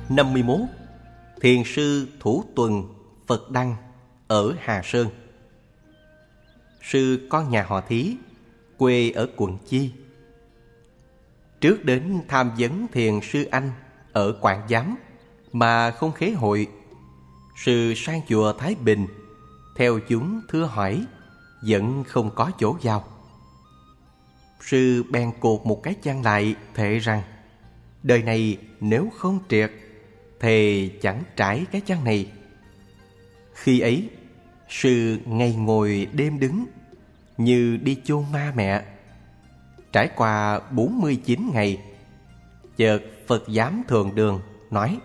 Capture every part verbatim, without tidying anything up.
năm mươi mốt. Thiền sư Thủ Tuần Phật Đăng ở Hà Sơn. Sư con nhà họ Thí, quê ở quận Chi. Trước đến tham vấn thiền sư Anh ở Quảng Giám mà không khế hội, sư sang chùa Thái Bình, theo chúng thưa hỏi, vẫn không có chỗ vào. Sư bèn cột một cái chăn lại, thệ rằng đời này nếu không triệt thì chẳng trải cái chăn này. Khi ấy, sư ngày ngồi đêm đứng, như đi chôn ma mẹ. Trải qua bốn mươi chín ngày, chợt Phật Giám Thượng Đường nói: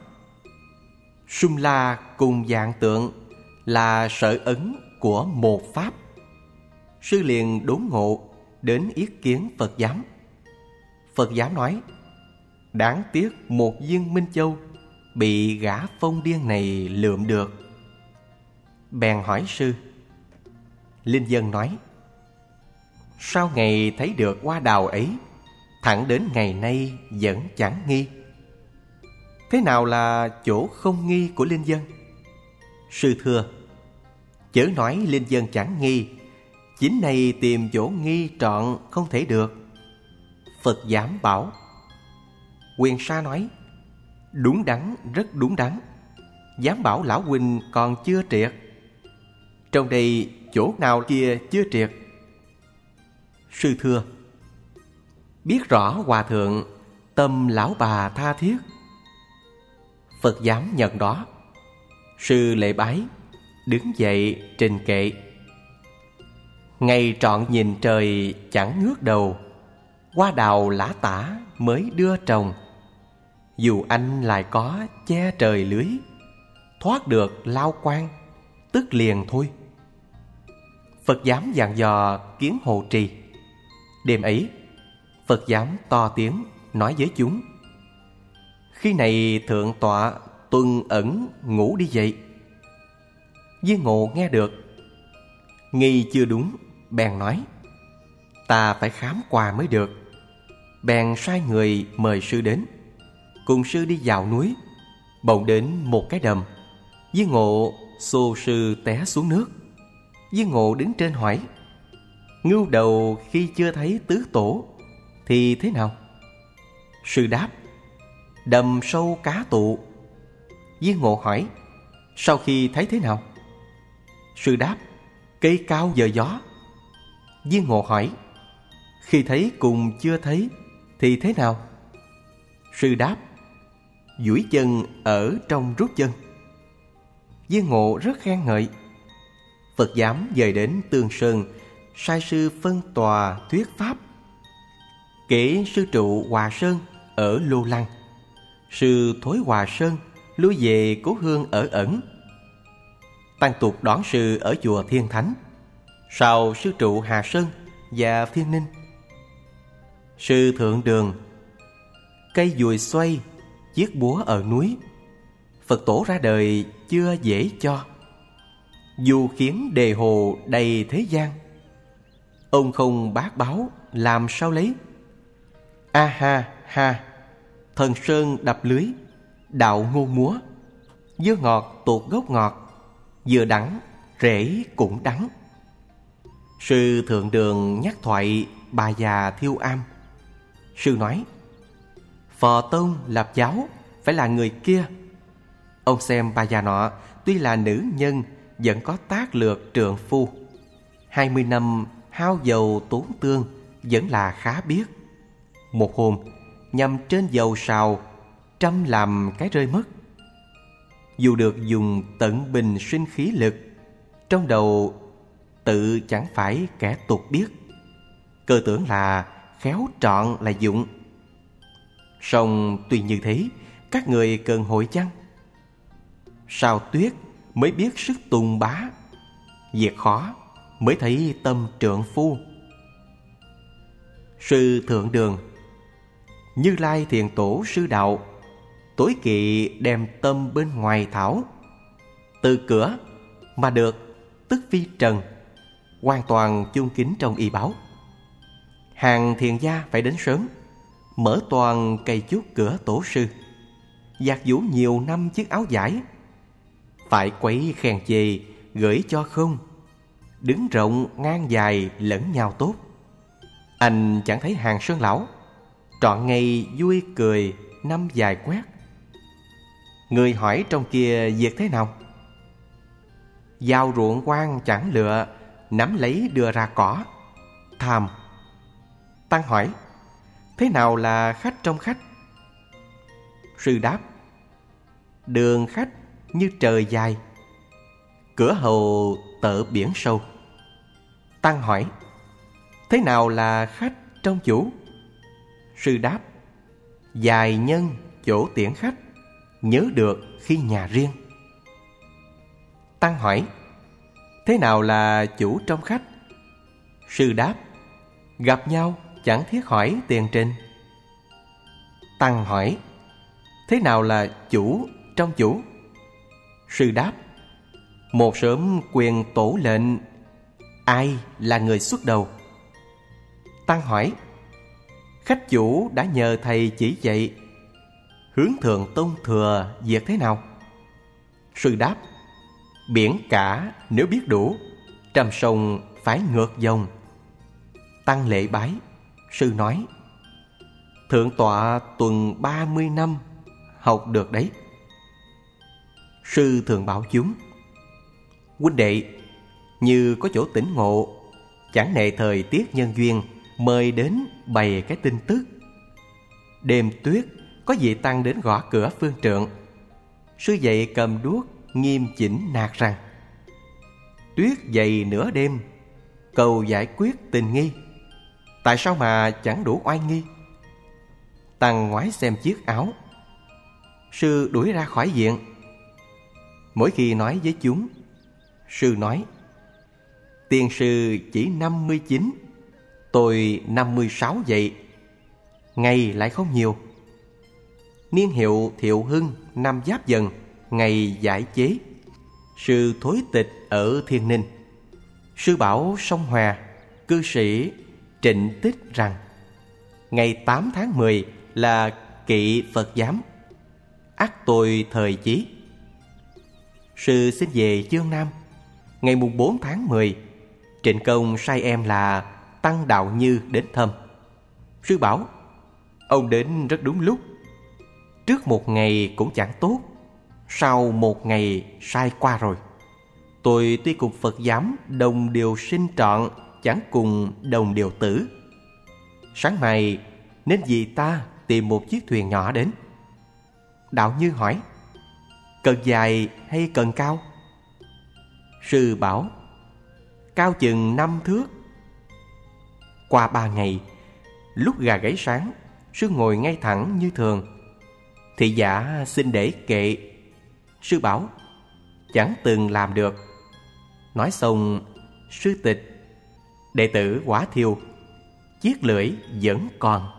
Sum La cùng dạng tượng là sở ấn của một pháp. Sư liền đốn ngộ, đến yết kiến Phật Giám. Phật Giám nói: đáng tiếc một viên Minh Châu bị gã phong điên này lượm được. Bèn hỏi sư. Linh Dân nói: sau ngày thấy được hoa đào ấy, thẳng đến ngày nay vẫn chẳng nghi. Thế nào là chỗ không nghi của Linh Dân? Sư thưa: chớ nói Linh Dân chẳng nghi, chính này tìm chỗ nghi trọn không thể được. Phật Giám bảo. Quyền Sa nói: đúng đắn, rất đúng đắn. Giám bảo lão huynh còn chưa triệt. Trong đây chỗ nào kia chưa triệt? Sư thưa: biết rõ hòa thượng tâm lão bà tha thiết. Phật Giám nhận đó. Sư lễ bái, đứng dậy trình kệ. Ngày trọn nhìn trời chẳng ngước đầu, hoa đào lã tả mới đưa trồng. Dù anh lại có che trời lưới, thoát được lao quan, tức liền thôi. Phật Giám dặn dò kiến hộ trì. Đêm ấy, Phật Giám to tiếng nói với chúng: khi này thượng tọa tuần ẩn ngủ đi dậy. Viên Ngộ nghe được, nghi chưa đúng, bèn nói: ta phải khám qua mới được. Bèn sai người mời sư đến. Cùng sư đi vào núi, bỗng đến một cái đầm. Viên Ngộ xô sư té xuống nước. Viên Ngộ đứng trên hỏi: ngưu đầu khi chưa thấy tứ tổ thì thế nào? Sư đáp: đầm sâu cá tụ. Viên Ngộ hỏi: sau khi thấy thế nào? Sư đáp: cây cao giờ gió. Viên Ngộ hỏi: khi thấy cùng chưa thấy thì thế nào? Sư đáp: duỗi chân ở trong rút chân. Viên Ngộ rất khen ngợi. Phật Giám dời đến Tương Sơn, sai sư phân tòa thuyết pháp. Kể sư trụ Hòa Sơn ở Lô Lăng, sư Thối Hòa Sơn lui về cố hương ở ẩn. Tăng tục đón sư ở chùa Thiên Thánh, sau sư trụ Hà Sơn và Thiên Ninh. Sư Thượng Đường: cây dùi xoay, chiếc búa ở núi. Phật tổ ra đời chưa dễ cho, dù khiến đề hồ đầy thế gian. Ông không bác báo làm sao lấy? A ha ha, thần sơn đập lưới, đạo ngô múa. Dưa ngọt tuột gốc ngọt, dừa đắng rễ cũng đắng. Sư Thượng Đường nhắc thoại bà già Thiêu Am. Sư nói: Phò Tông lập giáo phải là người kia. Ông xem bà già nọ tuy là nữ nhân, vẫn có tác lược trượng phu. Hai mươi năm hao dầu tốn tương, vẫn là khá biết. Một hôm nhằm trên dầu sào, trăm làm cái rơi mất. Dù được dùng tận bình sinh khí lực, trong đầu tự chẳng phải kẻ tục biết. Cơ tưởng là khéo trọn là dụng. Song tuy như thế, các người cần hội chăng? Sao tuyết mới biết sức tùng bá, việc khó mới thấy tâm trượng phu. Sư Thượng Đường: Như Lai Thiền Tổ sư đạo, tối kỵ đem tâm bên ngoài thảo. Từ cửa mà được tức phi trần, hoàn toàn chung kính trong y báo. Hàng thiền gia phải đến sớm, mở toàn cây chúc cửa tổ sư. giặt giũ nhiều năm chiếc áo vải, phải quấy khen chê gửi cho không, đứng rộng ngang dài lẫn nhau tốt. Anh chẳng thấy hàng sơn lão, trọn ngày vui cười năm dài quét. Người hỏi trong kia việc thế nào? Vào ruộng quan chẳng lựa, nắm lấy đưa ra cỏ. Tham. Tăng hỏi: thế nào là khách trong khách? Sư đáp: đường khách như trời dài, cửa hầu tợ biển sâu. Tăng hỏi: thế nào là khách trong chủ? Sư đáp: dài nhân chỗ tiễn khách, nhớ được khi nhà riêng. Tăng hỏi: thế nào là chủ trong khách? Sư đáp: gặp nhau chẳng thiết hỏi tiền trình. Tăng hỏi: thế nào là chủ trong chủ? Sư đáp: một sớm quyền tổ lệnh, ai là người xuất đầu? Tăng hỏi: khách chủ đã nhờ thầy chỉ dạy, hướng thượng tôn thừa việc thế nào? Sư đáp: biển cả nếu biết đủ, trăm sông phải ngược dòng. Tăng lễ bái. Sư nói: thượng tọa tuần ba mươi năm, học được đấy. Sư thường bảo chúng: huynh đệ, như có chỗ tỉnh ngộ, chẳng nệ thời tiết nhân duyên, mời đến bày cái tin tức. Đêm tuyết, có vị tăng đến gõ cửa phương trượng. Sư dậy cầm đuốc, nghiêm chỉnh nạt rằng: tuyết dày nửa đêm, cầu giải quyết tình nghi, tại sao mà chẳng đủ oai nghi? Tăng ngoái xem chiếc áo. Sư đuổi ra khỏi viện. Mỗi khi nói với chúng, sư nói: tiên sư chỉ năm mươi chín, tôi năm mươi sáu vậy, ngày lại không nhiều. Niên hiệu Thiệu Hưng năm Giáp Dần, ngày giải chế. Sư thối tịch ở Thiên Ninh. Sư bảo sông Hòa, cư sĩ Trịnh Tích rằng ngày tám tháng mười là kỵ Phật giám, ắt tôi thời chí. Sư xin về Chương Nam. Ngày mùng bốn tháng mười, Trịnh Công sai em là Tăng Đạo Như đến thăm. Sư bảo: ông đến rất đúng lúc. Trước một ngày cũng chẳng tốt, sau một ngày sai qua rồi. Tôi tuy cùng Phật giám đồng điều sinh trọn, chẳng cùng đồng điều tử. Sáng mai nên vì ta tìm một chiếc thuyền nhỏ đến. Đạo Như hỏi: cần dài hay cần cao? Sư bảo: cao chừng năm thước. Qua ba ngày, lúc gà gáy sáng, sư ngồi ngay thẳng như thường. Thị giả xin để kệ. Sư bảo: chẳng từng làm được. Nói xong, sư tịch: đệ tử quả thiêu, chiếc lưỡi vẫn còn.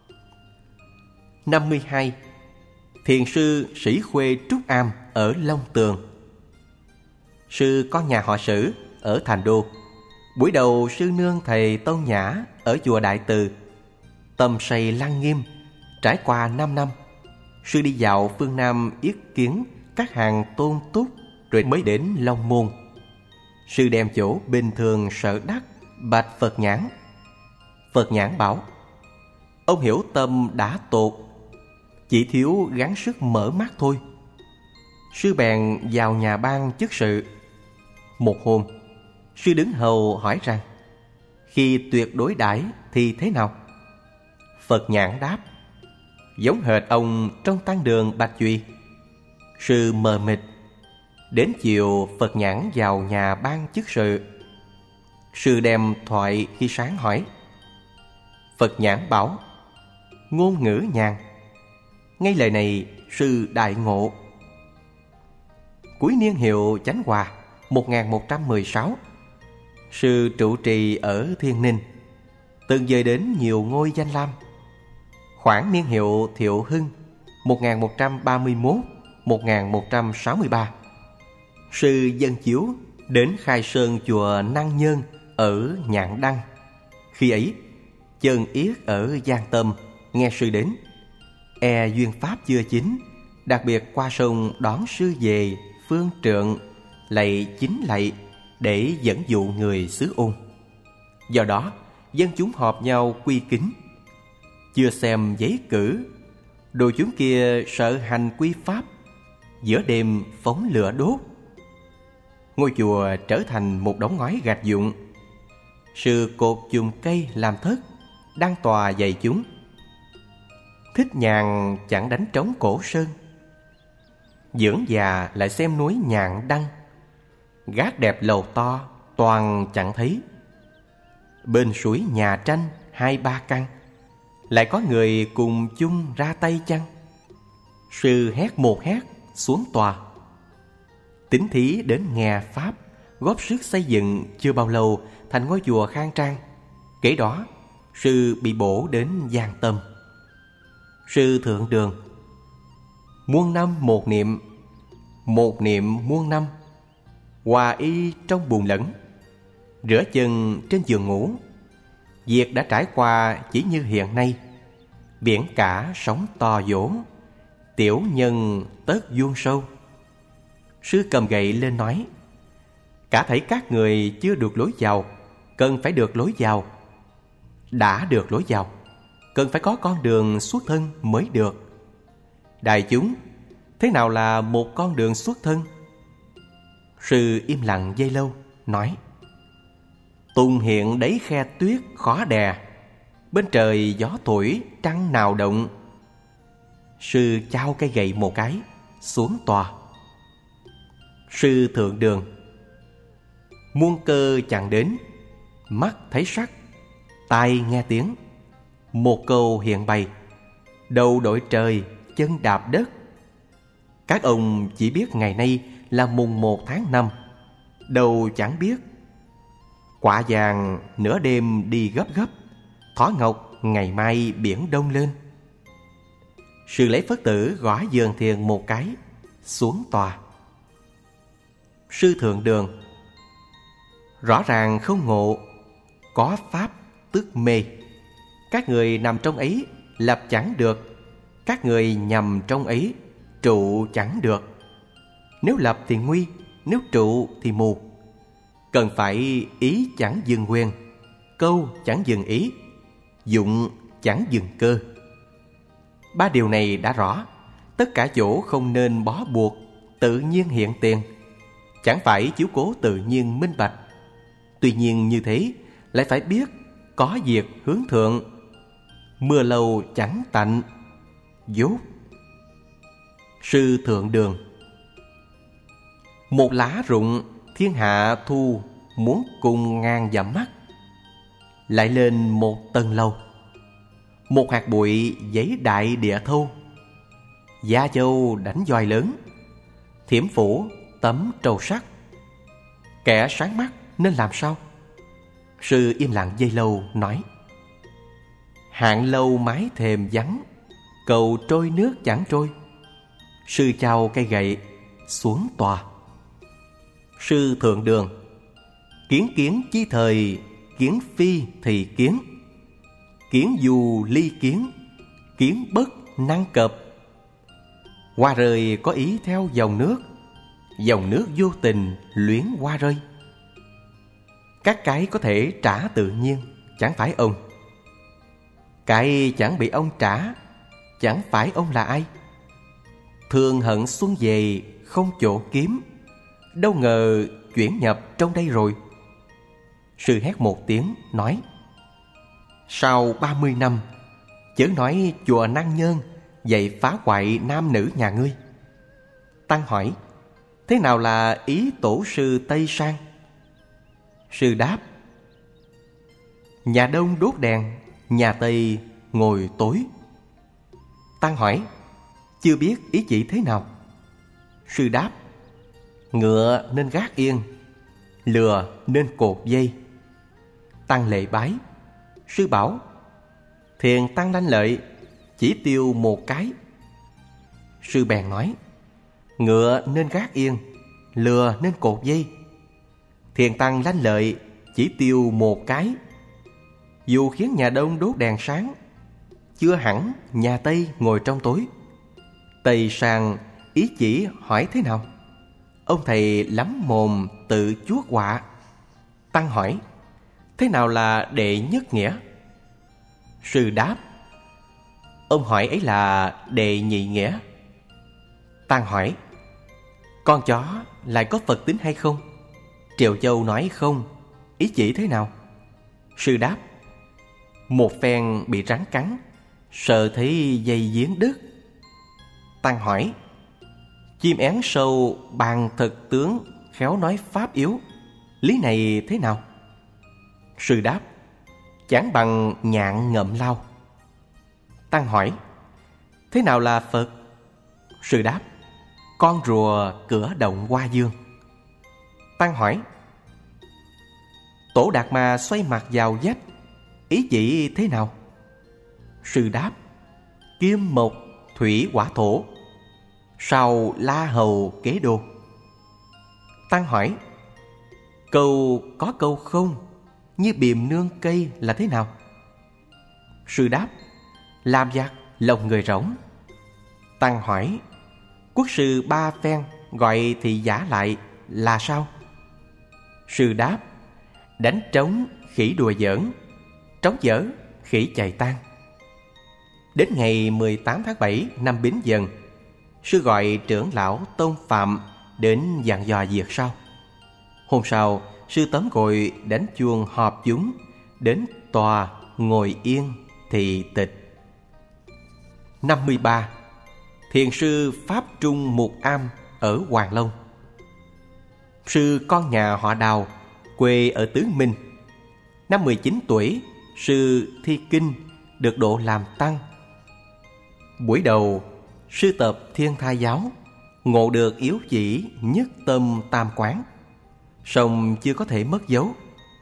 Năm mươi hai. Thiền sư Sĩ Khuê Trúc Am ở Long Tường. Sư có nhà họ Sử ở Thành Đô. Buổi đầu sư nương thầy Tôn Nhã ở chùa Đại Từ. Tâm say lăng nghiêm. Trải qua năm năm, sư đi dạo phương Nam yết kiến các hàng tôn túc, rồi mới đến Long Môn. Sư đem chỗ bình thường sợ đắc bạch Phật Nhãn. Phật Nhãn bảo: ông hiểu tâm đã tột, chỉ thiếu gắng sức mở mắt thôi. Sư bèn vào nhà ban chức sự. Một hôm, sư đứng hầu hỏi rằng: khi tuyệt đối đãi thì thế nào? Phật Nhãn đáp: giống hệt ông trong tăng đường Bạch Duy. Sư mờ mịt. Đến chiều, Phật Nhãn vào nhà ban chức sự. Sư đem thoại khi sáng hỏi. Phật Nhãn bảo: ngôn ngữ nhàn. Ngay lời này, sư đại ngộ. Cuối niên hiệu Chánh Hòa một nghìn một trăm mười sáu, sư trụ trì ở Thiên Ninh, từng dời đến nhiều ngôi danh lam. Khoảng niên hiệu Thiệu Hưng một nghìn một trăm ba mươi mốt đến một nghìn một trăm sáu mươi ba, sư dân chiếu đến khai sơn chùa Năng Nhân ở Nhạn Đăng. Khi ấy, Chân Yết ở Giang Tâm nghe sư đến, e duyên pháp chưa chín, đặc biệt qua sông đón sư về phương trượng, lạy chính lạy để dẫn dụ người xứ Ôn. Do đó, dân chúng họp nhau quy kính. Chưa xem giấy cử, đồ chúng kia sợ hành quy pháp, giữa đêm phóng lửa đốt. Ngôi chùa trở thành một đống ngói gạch vụn. Sư cột chùm cây làm thất, đăng tòa dạy chúng. Thích nhàn chẳng đánh trống cổ sơn, dưỡng già lại xem núi nhạn đăng. Gác đẹp lầu to, toàn chẳng thấy. Bên suối nhà tranh hai ba căn, lại có người cùng chung ra tay chăng? Sư hét một hét xuống tòa. Tín thí đến nghe pháp, góp sức xây dựng chưa bao lâu thành ngôi chùa khang trang. Kể đó, sư bị bổ đến giang tâm. Sư thượng đường: muôn năm một niệm, một niệm muôn năm. Hòa y trong buồn lẫn, rửa chân trên giường ngủ. Việc đã trải qua chỉ như hiện nay, biển cả sóng to dỗ, tiểu nhân tất vuông sâu. Sư cầm gậy lên nói: cả thảy các người chưa được lối vào, cần phải được lối vào. Đã được lối vào, cần phải có con đường xuất thân mới được. Đại chúng, thế nào là một con đường xuất thân? Sư im lặng giây lâu, nói: tùng hiện đấy khe tuyết khó đè, bên trời gió thổi trăng nào động. Sư chao cây gậy một cái, xuống tòa. Sư thượng đường: muôn cơ chẳng đến, mắt thấy sắc, tai nghe tiếng. Một câu hiện bày, đầu đội trời, chân đạp đất. Các ông chỉ biết ngày nay là mùng một tháng năm, đầu chẳng biết. Quả vàng nửa đêm đi gấp gấp, thỏ ngọc ngày mai biển đông lên. Sư lấy phất tử gõ giường thiền một cái, xuống tòa. Sư thượng đường: rõ ràng không ngộ, có pháp tức mê. Các người nằm trong ấy lập chẳng được, các người nhầm trong ấy trụ chẳng được. Nếu lập thì nguy, nếu trụ thì mù. Cần phải ý chẳng dừng quyền, câu chẳng dừng ý, dụng chẳng dừng cơ. Ba điều này đã rõ, tất cả chỗ không nên bó buộc, tự nhiên hiện tiền. Chẳng phải chiếu cố tự nhiên minh bạch. Tuy nhiên như thế, lại phải biết có việc hướng thượng. Mưa lâu chẳng tạnh, dốt. Sư thượng đường: một lá rụng thiên hạ thu, muốn cùng ngàn dặm mắt. Lại lên một tầng lâu, một hạt bụi giấy đại địa thâu. Gia châu đánh dòi lớn, thiểm phủ tấm trầu sắt. Kẻ sáng mắt nên làm sao? Sư im lặng giây lâu, nói: hạn lâu mái thềm vắng, cầu trôi nước chẳng trôi. Sư chào cây gậy, xuống tòa. Sư thượng đường: kiến kiến chi thời, kiến phi thì kiến. Kiến dù ly kiến, kiến bất năng cập. Hoa rơi có ý theo dòng nước, dòng nước vô tình luyến hoa rơi. Các cái có thể trả tự nhiên, chẳng phải ông. Cái chẳng bị ông trả, chẳng phải ông là ai. Thường hận xuân về không chỗ kiếm, đâu ngờ chuyển nhập trong đây rồi. Sư hét một tiếng, nói: sau ba mươi năm, chớ nói chùa Năng Nhơn dạy phá hoại nam nữ nhà ngươi. Tăng hỏi: thế nào là ý tổ sư Tây Sang? Sư đáp: nhà Đông đốt đèn, nhà Tây ngồi tối. Tăng hỏi: chưa biết ý chỉ thế nào? Sư đáp: ngựa nên gác yên, lừa nên cột dây. Tăng lễ bái. Sư bảo: thiền tăng lanh lợi, chỉ tiêu một cái. Sư bèn nói: ngựa nên gác yên, lừa nên cột dây. Thiền tăng lanh lợi, chỉ tiêu một cái. Dù khiến nhà Đông đốt đèn sáng, chưa hẳn nhà Tây ngồi trong tối. Tây sang ý chỉ hỏi thế nào? Ông thầy lắm mồm tự chuốc họa. Tăng hỏi: thế nào là đệ nhất nghĩa? Sư đáp: ông hỏi ấy là đệ nhị nghĩa. Tăng hỏi: con chó lại có Phật tính hay không? Triệu Châu nói không. Ý chỉ thế nào? Sư đáp: một phen bị rắn cắn, sợ thấy dây giếng đứt. Tăng hỏi: chim én sâu bàn thực tướng, khéo nói pháp yếu, lý này thế nào? Sư đáp: chẳng bằng nhạn ngậm lao. Tăng hỏi: thế nào là Phật? Sư đáp: con rùa cửa động Hoa Dương. Tăng hỏi: Tổ Đạt Ma xoay mặt vào vách, ý chỉ thế nào? Sư đáp: kim mộc thủy hỏa thổ, sau la hầu kế đô. Tăng hỏi: câu có câu không, như bìm nương cây là thế nào? Sư đáp: làm giặc lòng người rỗng. Tăng hỏi: quốc sư ba phen gọi thị giả lại là sao? Sư đáp: đánh trống khỉ đùa giỡn, trống dở khỉ chạy tan. Đến ngày mười tám tháng bảy năm Bính Dần, sư gọi trưởng lão Tôn Phạm đến dặn dò việc sau. Hôm sau, sư tóm gội đánh chuông họp chúng, đến tòa ngồi yên thị tịch. Năm mươi ba. Thiền sư Pháp Trung Mục Am ở Hoàng Long. Sư con nhà họ Đào, quê ở Tứ Minh. Năm mười chín tuổi, sư thi kinh, được độ làm tăng. Buổi đầu, sư tập Thiên Thai giáo, ngộ được yếu chỉ nhất tâm tam quán, song chưa có thể mất dấu.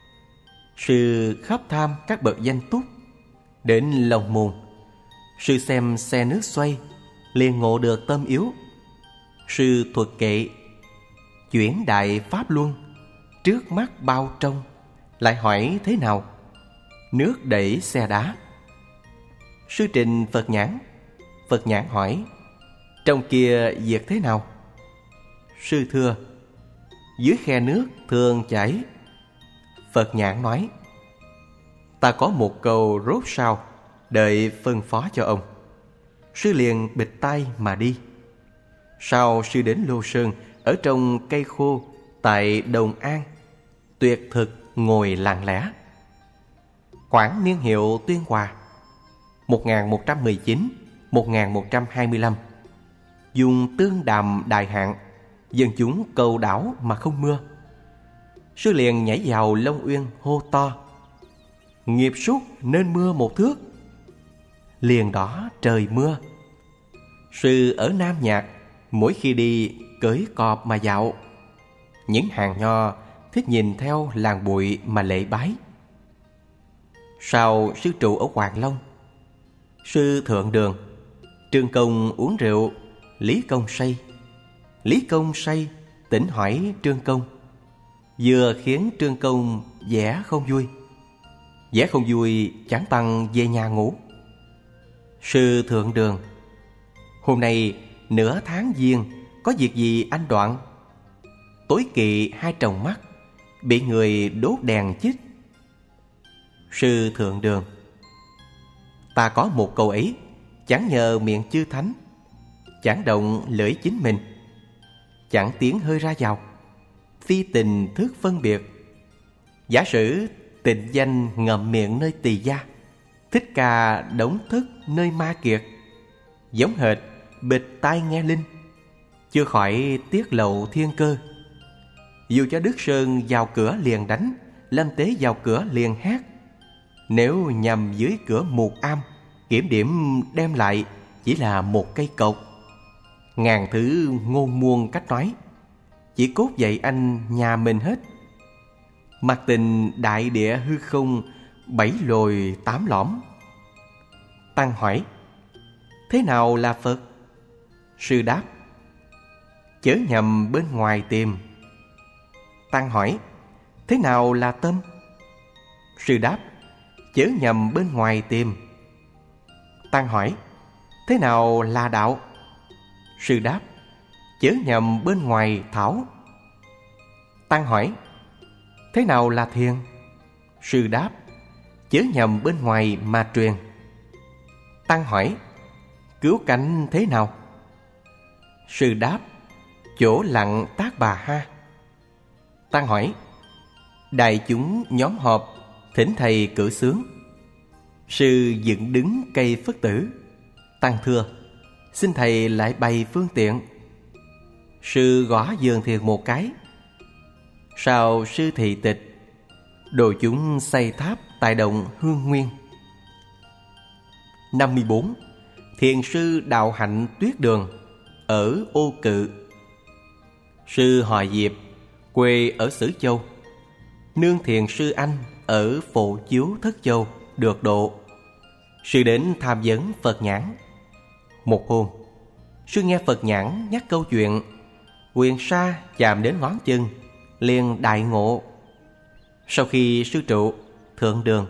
Sư khắp tham các bậc danh túc. Đến Lòng Môn, sư xem xe nước xoay, liền ngộ được tâm yếu. Sư thuật kệ chuyển đại pháp luân, trước mắt bao trong, lại hỏi thế nào? Nước đẩy xe đá. Sư trình Phật nhãn. Phật nhãn hỏi: trong kia việc thế nào? Sư thưa: dưới khe nước thường chảy. Phật nhãn nói: ta có một câu rốt sao, đợi phân phó cho ông. Sư liền bịt tai mà đi. Sau sư đến Lô Sơn, ở trong cây khô tại Đồng An, tuyệt thực ngồi lặng lẽ. Khoảng niên hiệu Tuyên Hòa, một nghìn một trăm mười chín đến một nghìn một trăm hai mươi lăm. Dùng tương đàm đại hạn, dân chúng cầu đảo mà không mưa. Sư liền nhảy vào Long Uyên hô to: nghiệp súc nên mưa một thước. Liền đó trời mưa. Sư ở Nam Nhạc, mỗi khi đi cưỡi cọp mà dạo. Những hàng nho thích nhìn theo làng bụi mà lễ bái. Sau sư trụ ở Hoàng Long. Sư thượng đường, Trương Công uống rượu, Lý Công say. Lý Công say, tỉnh hỏi Trương Công, vừa khiến Trương Công vẻ không vui. Vẻ không vui chẳng bằng về nhà ngủ. Sư thượng đường: hôm nay nửa tháng giêng, có việc gì anh Đoạn? Tối kỵ hai tròng mắt, bị người đốt đèn chích. Sư thượng đường: ta có một câu ấy, chẳng nhờ miệng chư thánh, chẳng động lưỡi chính mình, chẳng tiếng hơi ra vào, phi tình thức phân biệt. Giả sử tịnh danh ngậm miệng nơi Tỳ Gia, Thích Ca đống thức nơi Ma Kiệt, giống hệt bịt tai nghe linh, chưa khỏi tiết lộ thiên cơ. Dù cho Đức Sơn vào cửa liền đánh, Lâm Tế vào cửa liền hát. Nếu nhằm dưới cửa Mục Am, kiểm điểm đem lại chỉ là một cây cột. Ngàn thứ ngôn muôn cách nói, chỉ cốt dạy anh nhà mình hết. Mặc tình đại địa hư không, bảy lồi tám lõm. Tăng hỏi: thế nào là Phật? Sư đáp: chớ nhầm bên ngoài tìm. Tăng hỏi: thế nào là tâm? Sư đáp: chớ nhầm bên ngoài tìm. Tăng hỏi: thế nào là đạo? Sư đáp: chớ nhầm bên ngoài thảo. Tăng hỏi: thế nào là thiền? Sư đáp: chớ nhầm bên ngoài mà truyền. Tăng hỏi: cứu cánh thế nào? Sư đáp: chỗ lặng tác bà ha. Tăng hỏi: đại chúng nhóm họp, thỉnh thầy cử xướng. Sư dựng đứng cây Phất Tử. Tăng thưa: xin thầy lại bày phương tiện. Sư gõ giường thiền một cái. Sau sư thị tịch, đồ chúng xây tháp tại động Hương Nguyên. năm mươi bốn. Thiền sư Đạo Hạnh Tuyết Đường ở Ô Cự. Sư họ Diệp, quê ở Sử Châu, nương thiền sư Anh ở Phổ Chiếu Thất Châu được độ. Sư đến tham vấn Phật Nhãn. Một hôm, sư nghe Phật Nhãn nhắc câu chuyện huyền sa chạm đến ngón chân, liền đại ngộ. Sau khi sư trụ thượng đường,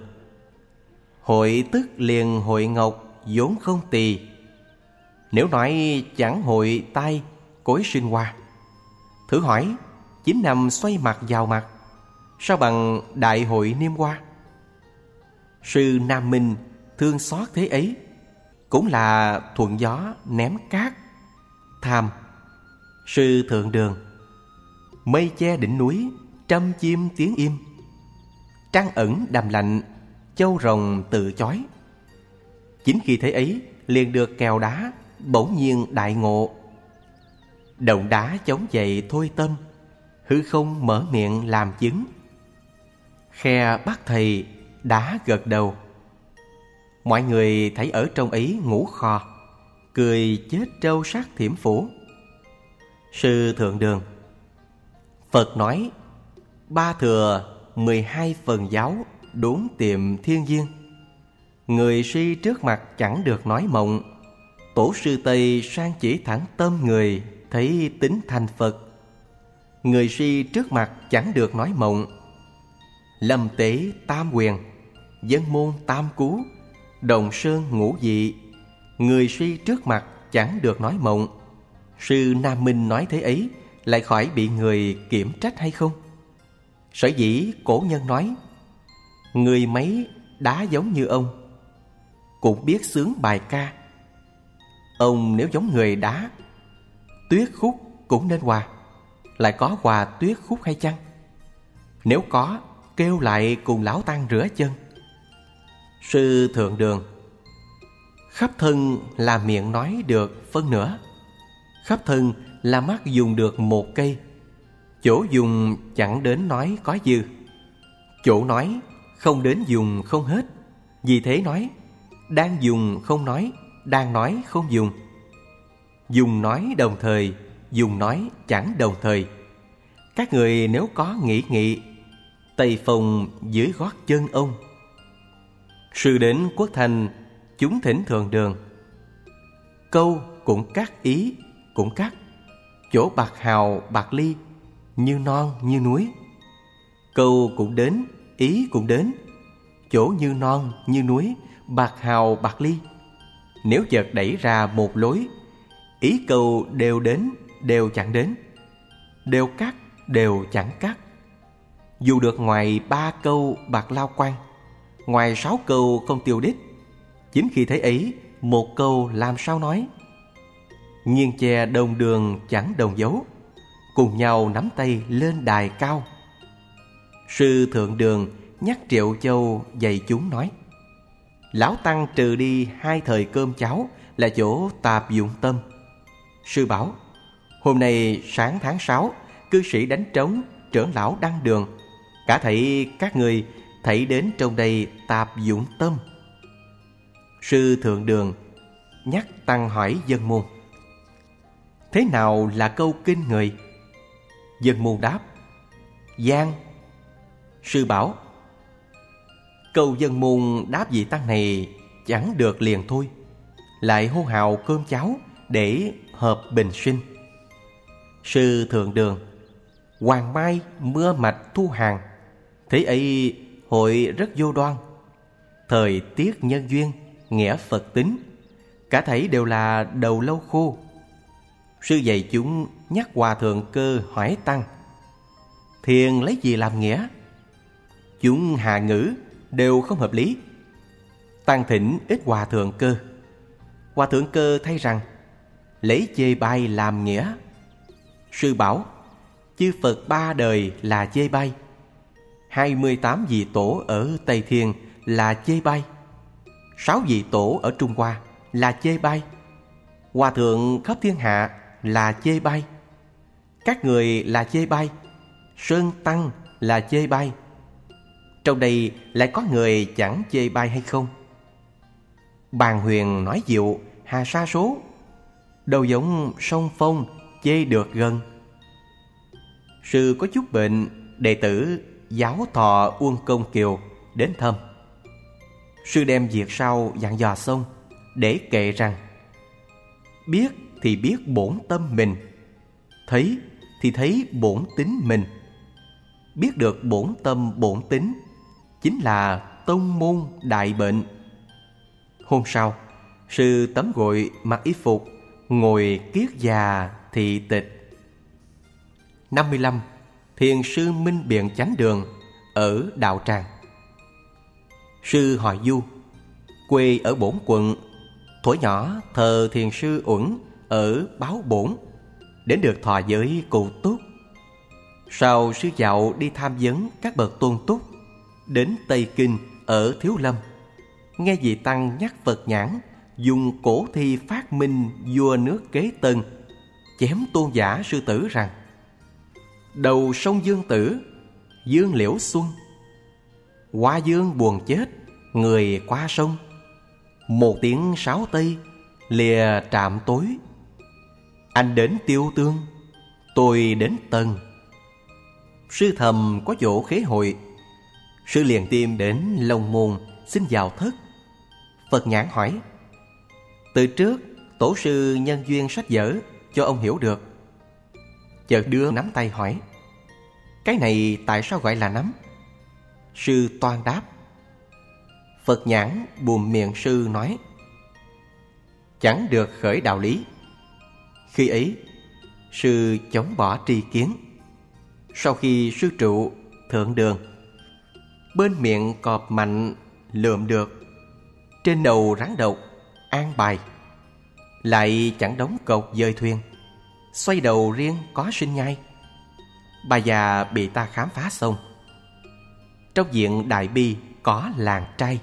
hội tức liền hội ngọc vốn không tỳ. Nếu nói chẳng hội tai cối sinh hoa, thử hỏi chín năm xoay mặt vào mặt, sao bằng đại hội niêm hoa? Sư Nam Minh thương xót thế ấy, cũng là thuận gió ném cát. Tham. Sư thượng đường: mây che đỉnh núi, trăm chim tiếng im. Trăng ẩn đầm lạnh, châu rồng tự chói. Chính khi thế ấy, liền được kèo đá, bỗng nhiên đại ngộ. Động đá chống dậy thôi tâm, hư không mở miệng làm chứng. Khe bắt thầy, đá gật đầu. Mọi người thấy ở trong ấy ngủ khò, cười chết trâu sát thiểm phủ. Sư thượng đường: Phật nói ba thừa mười hai phần giáo, đốn tiệm thiên viên. Người si trước mặt chẳng được nói mộng, tổ sư Tây sang chỉ thẳng tâm người, thấy tính thành Phật. Người si trước mặt chẳng được nói mộng, lâm tế tam quyền, dân môn tam cú, đồng sơn ngũ dị. Người si trước mặt chẳng được nói mộng. Sư Nam Minh nói thế ấy, lại khỏi bị người kiểm trách hay không? Sở dĩ cổ nhân nói người mấy đá giống như ông, cũng biết sướng bài ca. Ông nếu giống người đá, tuyết khúc cũng nên hòa. Lại có hòa tuyết khúc hay chăng? Nếu có, kêu lại cùng lão tăng rửa chân. Sư thượng đường: khắp thân là miệng nói được phân nửa, khắp thân là mắt dùng được một cây. Chỗ dùng chẳng đến nói có dư, chỗ nói không đến dùng không hết. Vì thế nói đang dùng không nói, đang nói không dùng. Dùng nói đồng thời, dùng nói chẳng đồng thời. Các người nếu có nghĩ nghị, tây phòng dưới gót chân ông. Sư đến Quốc Thành, chúng thỉnh thượng đường. Câu cũng cắt, ý cũng cắt. Chỗ bạc hào bạc ly, như non như núi. Câu cũng đến, ý cũng đến. Chỗ như non như núi, bạc hào bạc ly. Nếu chợt đẩy ra một lối, ý câu đều đến, đều chẳng đến. Đều cắt, đều chẳng cắt. Dù được ngoài ba câu bạc lao quan, ngoài sáu câu không tiêu đích. Chính khi thế ấy, một câu làm sao nói? Nghiêng che đồng đường chẳng đồng dấu, cùng nhau nắm tay lên đài cao. Sư thượng đường nhắc Triệu Châu dạy chúng nói: lão tăng trừ đi hai thời cơm cháo là chỗ tạp dụng tâm. Sư bảo: hôm nay sáng tháng sáu, cư sĩ đánh trống, trưởng lão đăng đường. Cả thảy các người thảy đến trong đây tạp dụng tâm. Sư thượng đường nhắc tăng hỏi dân môn: thế nào là câu kinh người? Dân môn đáp: gian. Sư bảo: câu dân môn đáp vị tăng này chẳng được liền thôi, lại hô hào cơm cháo để hợp bình sinh. Sư thượng đường: hoàng mai mưa mạch thu hàng, thế ấy hội rất vô đoan. Thời tiết nhân duyên, nghĩa Phật tính, cả thảy đều là đầu lâu khô. Sư dạy chúng nhắc Hòa Thượng Cơ hỏi Tăng: thiền lấy gì làm nghĩa? Chúng hạ ngữ đều không hợp lý. Tăng thỉnh ít Hòa Thượng Cơ. Hòa Thượng Cơ thay rằng lấy chê bai làm nghĩa. Sư bảo chư Phật ba đời là chê bai, hai mươi tám vị tổ ở Tây Thiên là chê bai, sáu vị tổ ở Trung Hoa là chê bai, Hòa Thượng khắp thiên hạ là chê bai, các người là chê bai, Sơn Tăng là chê bai. Trong đây lại có người chẳng chê bai hay không? Bàn huyền nói diệu, hà sa số, đâu giống sông Phong chê được gần. Sư có chút bệnh, đệ tử giáo thọ Uông Công Kiều đến thăm. Sư đem việc sau dặn dò xong, để kệ rằng: biết thì biết bổn tâm mình, thấy thì thấy bổn tính mình. Biết được bổn tâm bổn tính chính là tông môn đại bệnh. Hôm sau, sư tắm gội mặc y phục, ngồi kiết già thị tịch. năm mươi lăm. Thiền sư Minh Biện Chánh Đường ở Đạo Tràng. Sư họ Du, quê ở Bổn Quận. Thuở nhỏ thờ thiền sư Uẩn ở Báo Bổn, đến được thọ giới Cụ Túc. Sau sư dạo đi tham vấn các bậc tôn túc, đến Tây Kinh ở Thiếu Lâm, nghe vị tăng nhắc Phật Nhãn dùng cổ thi phát minh vua nước Kế Tân chém tôn giả sư tử rằng: đầu sông Dương Tử, Dương Liễu Xuân, Hoa Dương buồn chết, người qua sông, một tiếng sáo tây, lìa trạm tối. Anh đến Tiêu Tương, tôi đến Tân. Sư thầm có chỗ khế hội. Sư liền tìm đến Long Môn xin vào thất. Phật Nhãn hỏi: từ trước tổ sư nhân duyên sách vở cho ông hiểu được. Chợt đưa nắm tay hỏi: cái này tại sao gọi là nắm? Sư toan đáp. Phật Nhãn buồm miệng sư nói: chẳng được khởi đạo lý. Khi ấy sư chống bỏ tri kiến. Sau khi sư trụ thượng đường, bên miệng cọp mạnh lượm được, trên đầu rắn độc an bài, lại chẳng đóng cọc dời thuyền, xoay đầu riêng có sinh nhai. Bà già bị ta khám phá xong. Trong viện Đại Bi có làng trai.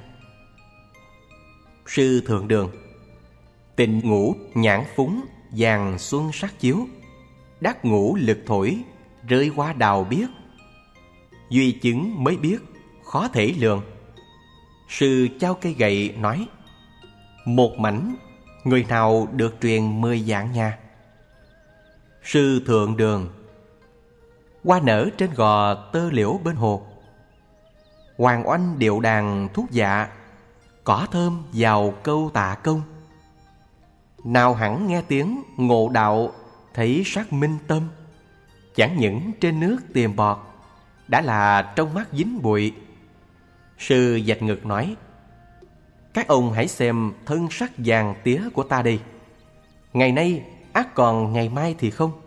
Sư thượng đường tịnh ngũ nhãn phúng, vàng xuân sắc chiếu, đắc ngũ lực thổi, rơi qua đào biết. Duy chứng mới biết, khó thể lường. Sư trao cây gậy nói: một mảnh, người nào được truyền mười vạn nhà. Sư thượng đường hoa nở trên gò tơ liễu bên hồ, hoàng oanh điệu đàn thuốc dạ, cỏ thơm vào câu tạ công. Nào hẳn nghe tiếng ngộ đạo, thấy sắc minh tâm. Chẳng những trên nước tiềm bọt, đã là trong mắt dính bụi. Sư vạch ngực nói: các ông hãy xem thân sắc vàng tía của ta đây. Ngày nay ắt còn ngày mai thì không.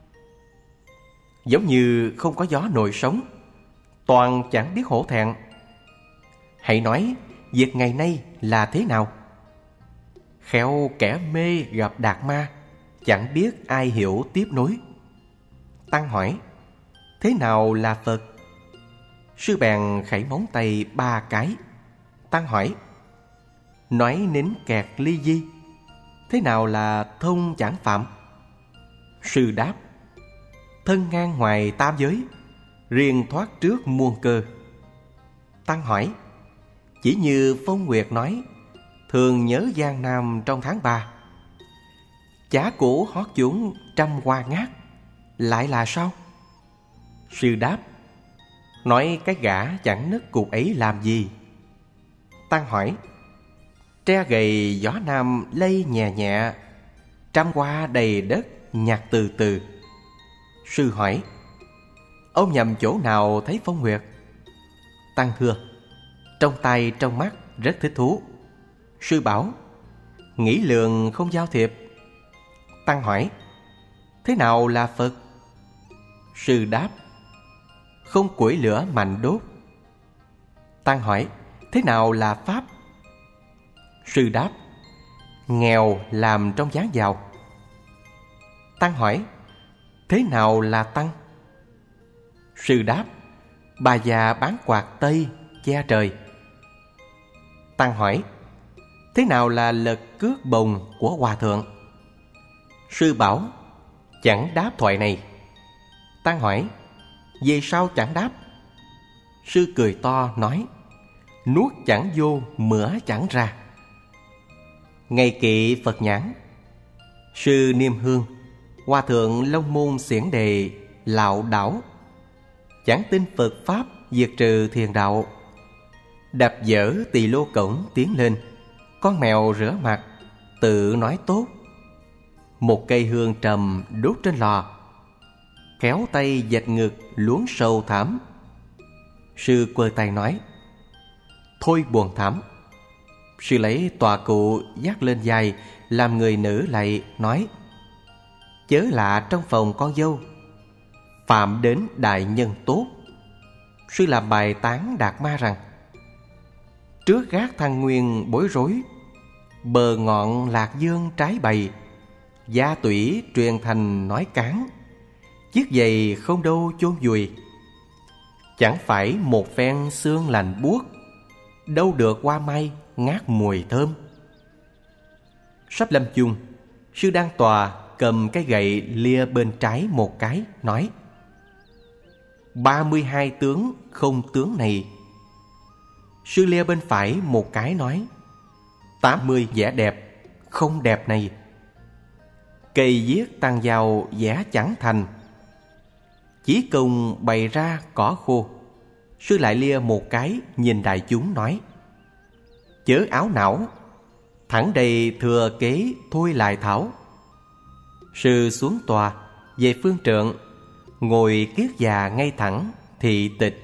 Giống như không có gió nổi sống, toàn chẳng biết hổ thẹn. Hãy nói việc ngày nay là thế nào? Khéo kẻ mê gặp đạt ma, chẳng biết ai hiểu tiếp nối. Tăng hỏi: thế nào là Phật? Sư bèn khẩy móng tay ba cái. Tăng hỏi: nói nín kẹt ly di, thế nào là thông chẳng phạm? Sư đáp: thân ngang ngoài tam giới, riêng thoát trước muôn cơ. Tăng hỏi: chỉ như Phong Nguyệt nói, thường nhớ Giang Nam trong tháng ba, chá cũ hót chúng trăm hoa ngát, lại là sao? Sư đáp: nói cái gã chẳng nứt cục ấy làm gì? Tăng hỏi: tre gầy gió nam lây nhẹ nhẹ, trăm hoa đầy đất nhặt từ từ. Sư hỏi: ông nhầm chỗ nào thấy Phong Nguyệt? Tăng thưa: trong tay trong mắt rất thích thú. Sư bảo: nghĩ lượng không giao thiệp. Tăng hỏi: thế nào là Phật? Sư đáp: không củi lửa mạnh đốt. Tăng hỏi: thế nào là Pháp? Sư đáp: nghèo làm trong dáng giàu. Tăng hỏi: thế nào là Tăng? Sư đáp: bà già bán quạt tây che trời. Tăng hỏi: thế nào là lật cước bồng của hòa thượng? Sư bảo: chẳng đáp thoại này. Tăng hỏi: vì sao chẳng đáp? Sư cười to nói: nuốt chẳng vô, mửa chẳng ra. Ngày kỵ Phật nhãn, sư niêm hương, hòa thượng Long Môn xiển đề lạo đảo, chẳng tin Phật Pháp diệt trừ thiền đạo. Đập dở tỳ lô cổng tiến lên, con mèo rửa mặt, tự nói tốt. Một cây hương trầm đốt trên lò, khéo tay dạch ngực luống sâu thẳm. Sư quơ tay nói: thôi buồn thảm. Sư lấy tòa cụ dắt lên vai, làm người nữ lạy nói: chớ lạ trong phòng con dâu, phạm đến đại nhân tốt. Sư làm bài tán Đạt Ma rằng: trước gác Thăng Nguyên bối rối, bờ ngọn Lạc Dương trái bày, gia tủy truyền thành nói cán, chiếc giày không đâu chôn vùi. Chẳng phải một phen xương lành buốt, đâu được hoa mai ngát mùi thơm. Sắp lâm chung, sư đang tòa cầm cái gậy lia bên trái một cái, nói: ba mươi hai tướng không tướng này. Sư lia bên phải một cái, nói: tám mươi vẻ đẹp không đẹp này. Cây viết tăng vào vẽ chẳng thành, chỉ cùng bày ra cỏ khô. Sư lại lia một cái nhìn đại chúng nói: chớ áo não, thẳng đây thừa kế thôi lại thảo. Sư xuống tòa về phương trượng, ngồi kiết già ngay thẳng thị tịch